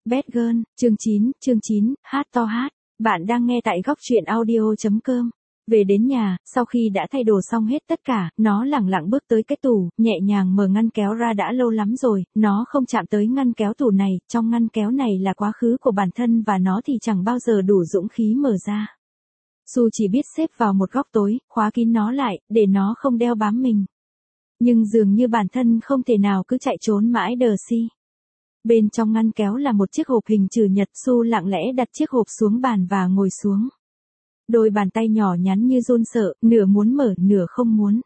Bad Girl, chương 9, hát to hát. Bạn đang nghe tại góc truyện audio.com. Về đến nhà, sau khi đã thay đồ xong hết tất cả, nó lẳng lặng bước tới cái tủ, nhẹ nhàng mở ngăn kéo ra. Đã lâu lắm rồi, nó không chạm tới ngăn kéo tủ này, trong ngăn kéo này là quá khứ của bản thân và nó thì chẳng bao giờ đủ dũng khí mở ra. Su chỉ biết xếp vào một góc tối, khóa kín nó lại, để nó không đeo bám mình. Nhưng dường như bản thân không thể nào cứ chạy trốn mãi đờ si. Bên trong ngăn kéo là một chiếc hộp hình chữ nhật. Su lặng lẽ đặt chiếc hộp xuống bàn và ngồi xuống. Đôi bàn tay nhỏ nhắn như run sợ, nửa muốn mở, nửa không muốn.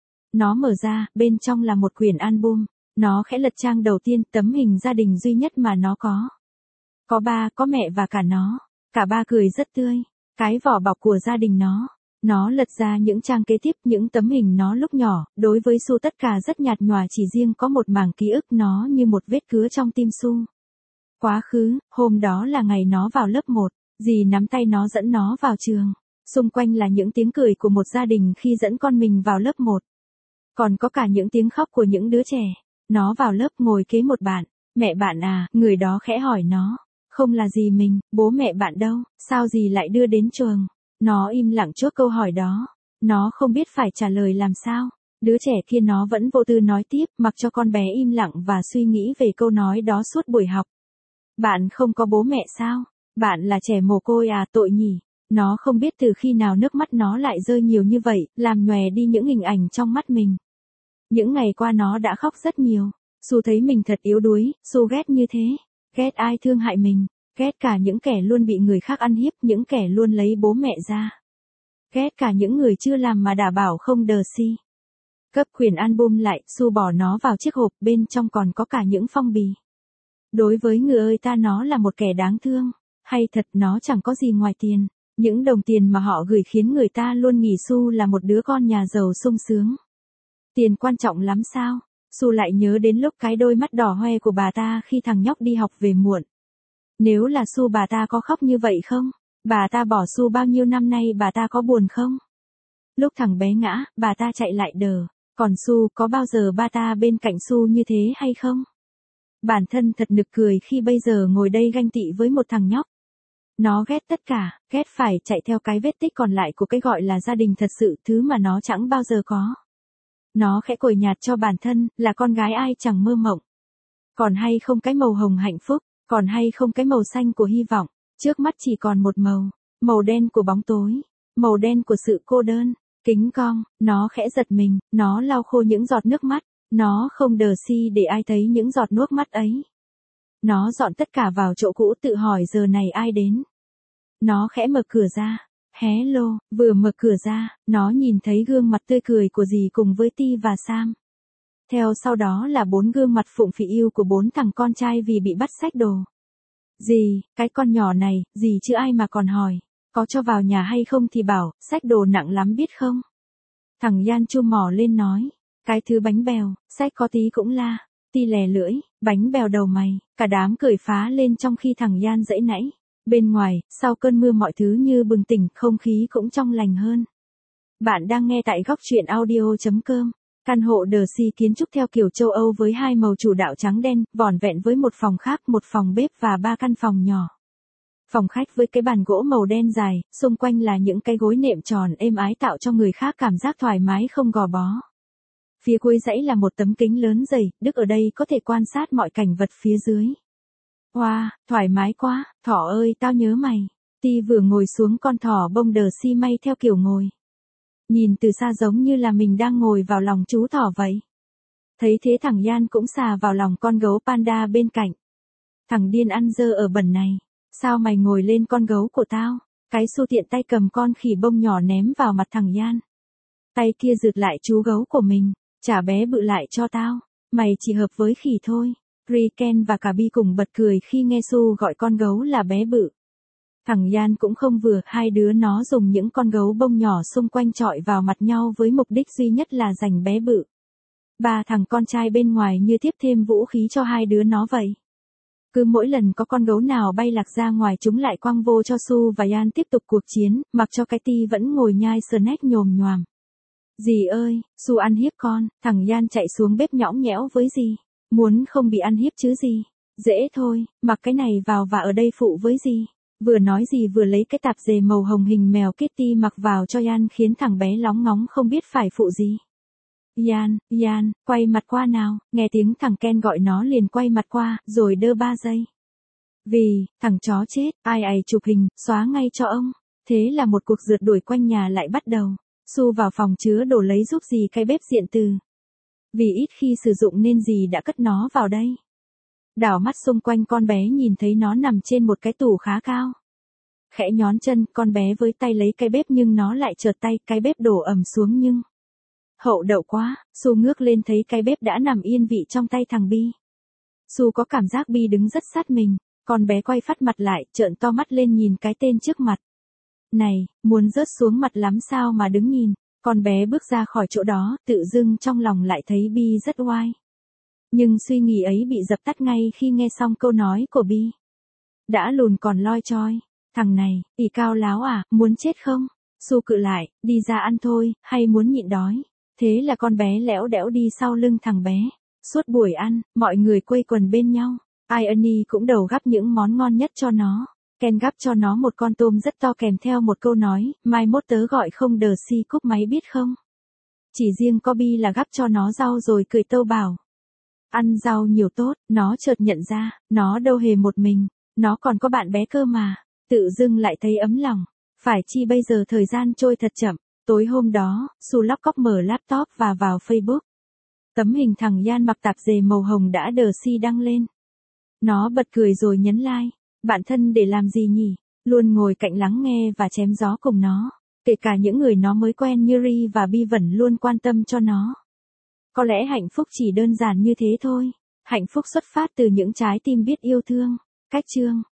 Nó mở ra, bên trong là một quyển album. Nó khẽ lật trang đầu tiên, tấm hình gia đình duy nhất mà nó có. Có ba, có mẹ và cả nó. Cả ba cười rất tươi. Cái vỏ bọc của gia đình nó. Nó lật ra những trang kế tiếp, những tấm hình nó lúc nhỏ. Đối với Su tất cả rất nhạt nhòa, chỉ riêng có một mảng ký ức nó như một vết cứa trong tim Su. Quá khứ, hôm đó là ngày nó vào lớp 1. Dì nắm tay nó dẫn nó vào trường. Xung quanh là những tiếng cười của một gia đình khi dẫn con mình vào lớp 1. Còn có cả những tiếng khóc của những đứa trẻ. Nó vào lớp ngồi kế một bạn. Mẹ bạn à, người đó khẽ hỏi nó. Không là gì mình, bố mẹ bạn đâu, sao dì lại đưa đến trường? Nó im lặng trước câu hỏi đó. Nó không biết phải trả lời làm sao. Đứa trẻ kia nó vẫn vô tư nói tiếp, mặc cho con bé im lặng và suy nghĩ về câu nói đó suốt buổi học. Bạn không có bố mẹ sao? Bạn là trẻ mồ côi à, tội nhỉ? Nó không biết từ khi nào nước mắt nó lại rơi nhiều như vậy, làm nhòe đi những hình ảnh trong mắt mình. Những ngày qua nó đã khóc rất nhiều. Su thấy mình thật yếu đuối. Su ghét như thế. Ghét ai thương hại mình. Ghét cả những kẻ luôn bị người khác ăn hiếp, những kẻ luôn lấy bố mẹ ra. Ghét cả những người chưa làm mà đã bảo không đờ si. Cấp quyển album lại, Su bỏ nó vào chiếc hộp, bên trong còn có cả những phong bì. Đối với người ơi ta nó là một kẻ đáng thương. Hay thật nó chẳng có gì ngoài tiền. Những đồng tiền mà họ gửi khiến người ta luôn nghĩ Su là một đứa con nhà giàu sung sướng. Tiền quan trọng lắm sao? Su lại nhớ đến lúc cái đôi mắt đỏ hoe của bà ta khi thằng nhóc đi học về muộn. Nếu là Su bà ta có khóc như vậy không? Bà ta bỏ Su bao nhiêu năm nay bà ta có buồn không? Lúc thằng bé ngã, bà ta chạy lại đờ. Còn Su có bao giờ ba ta bên cạnh Su như thế hay không? Bản thân thật nực cười khi bây giờ ngồi đây ganh tị với một thằng nhóc. Nó ghét tất cả, ghét phải chạy theo cái vết tích còn lại của cái gọi là gia đình thật sự, thứ mà nó chẳng bao giờ có. Nó khẽ cười nhạt cho bản thân, là con gái ai chẳng mơ mộng. Còn hay không cái màu hồng hạnh phúc, còn hay không cái màu xanh của hy vọng, trước mắt chỉ còn một màu, màu đen của bóng tối, màu đen của sự cô đơn. Kính cong, nó khẽ giật mình, nó lau khô những giọt nước mắt, nó không đờ si để ai thấy những giọt nước mắt ấy. Nó dọn tất cả vào chỗ cũ, tự hỏi giờ này ai đến. Nó khẽ mở cửa ra. Hello, vừa mở cửa ra, nó nhìn thấy gương mặt tươi cười của dì cùng với Ti và Sam. Theo sau đó là 4 gương mặt phụng phị yêu của 4 thằng con trai vì bị bắt xách đồ. Dì, cái con nhỏ này, dì chứ ai mà còn hỏi. Có cho vào nhà hay không thì bảo, xách đồ nặng lắm biết không? Thằng Yan chu mỏ lên nói. Cái thứ bánh bèo, xách có tí cũng la. Ti lè lưỡi, bánh bèo đầu mày, cả đám cười phá lên trong khi thằng Yan giãy nãy. Bên ngoài, sau cơn mưa mọi thứ như bừng tỉnh, không khí cũng trong lành hơn. Bạn đang nghe tại góc truyện audio.com. Căn hộ The Sea kiến trúc theo kiểu châu Âu với 2 màu chủ đạo trắng đen, vỏn vẹn với một phòng khác, một phòng bếp và 3 căn phòng nhỏ. Phòng khách với cái bàn gỗ màu đen dài, xung quanh là những cái gối nệm tròn êm ái tạo cho người khác cảm giác thoải mái không gò bó. Phía cuối dãy là một tấm kính lớn dày, Đức ở đây có thể quan sát mọi cảnh vật phía dưới. Wow, thoải mái quá, thỏ ơi tao nhớ mày. Ti vừa ngồi xuống con thỏ bông đờ si may theo kiểu ngồi. Nhìn từ xa giống như là mình đang ngồi vào lòng chú thỏ vậy. Thấy thế thằng Yan cũng xà vào lòng con gấu panda bên cạnh. Thằng điên ăn dơ ở bẩn này. Sao mày ngồi lên con gấu của tao? Cái Su tiện tay cầm con khỉ bông nhỏ ném vào mặt thằng Yan. Tay kia rượt lại chú gấu của mình. Trả bé bự lại cho tao. Mày chỉ hợp với khỉ thôi. Riken và cả Bi cùng bật cười khi nghe Su gọi con gấu là bé bự. Thằng Yan cũng không vừa, hai đứa nó dùng những con gấu bông nhỏ xung quanh chọi vào mặt nhau với mục đích duy nhất là giành bé bự. 3 thằng con trai bên ngoài như tiếp thêm vũ khí cho hai đứa nó vậy. Cứ mỗi lần có con gấu nào bay lạc ra ngoài chúng lại quăng vô cho Su và Yan tiếp tục cuộc chiến, mặc cho cái Ti vẫn ngồi nhai snack nhồm nhoàm. Dì ơi, Su ăn hiếp con, thằng Yan chạy xuống bếp nhõng nhẽo với dì. Muốn không bị ăn hiếp chứ gì. Dễ thôi, mặc cái này vào và ở đây phụ với gì. Vừa nói gì vừa lấy cái tạp dề màu hồng hình mèo Kitty mặc vào cho Yan khiến thằng bé lóng ngóng không biết phải phụ gì. Yan, quay mặt qua nào, nghe tiếng thằng Ken gọi nó liền quay mặt qua, rồi đơ 3 giây. Vì, thằng chó chết, ai chụp hình, xóa ngay cho ông. Thế là một cuộc rượt đuổi quanh nhà lại bắt đầu. Su vào phòng chứa đồ lấy giúp gì cái bếp điện từ. Vì ít khi sử dụng nên dì đã cất nó vào đây. Đảo mắt xung quanh con bé nhìn thấy nó nằm trên một cái tủ khá cao. Khẽ nhón chân, con bé với tay lấy cái bếp nhưng nó lại trượt tay, cái bếp đổ ầm xuống nhưng... Hậu đậu quá, Su ngước lên thấy cái bếp đã nằm yên vị trong tay thằng Bi. Su có cảm giác Bi đứng rất sát mình, con bé quay phát mặt lại, trợn to mắt lên nhìn cái tên trước mặt. Này, muốn rớt xuống mặt lắm sao mà đứng nhìn, con bé bước ra khỏi chỗ đó, tự dưng trong lòng lại thấy Bi rất oai. Nhưng suy nghĩ ấy bị dập tắt ngay khi nghe xong câu nói của Bi. Đã lùn còn loi choi, thằng này, ỷ cao láo à, muốn chết không? Su cự lại, đi ra ăn thôi, hay muốn nhịn đói? Thế là con bé lẽo đẽo đi sau lưng thằng bé. Suốt buổi ăn, mọi người quây quần bên nhau. Irony cũng đầu gắp những món ngon nhất cho nó. Ken gắp cho nó một con tôm rất to kèm theo một câu nói, mai mốt tớ gọi không đờ si cúp máy biết không? Chỉ riêng Kobe là gắp cho nó rau rồi cười tâu bảo. Ăn rau nhiều tốt, nó chợt nhận ra, nó đâu hề một mình, nó còn có bạn bé cơ mà. Tự dưng lại thấy ấm lòng. Phải chi bây giờ thời gian trôi thật chậm. Tối hôm đó, Su lóc cóc mở laptop và vào Facebook. Tấm hình thằng Yan mặc tạp dề màu hồng đã đờ si đăng lên. Nó bật cười rồi nhấn like. Bạn thân để làm gì nhỉ? Luôn ngồi cạnh lắng nghe và chém gió cùng nó. Kể cả những người nó mới quen như Ri và Bi vẫn luôn quan tâm cho nó. Có lẽ hạnh phúc chỉ đơn giản như thế thôi. Hạnh phúc xuất phát từ những trái tim biết yêu thương. Cách chương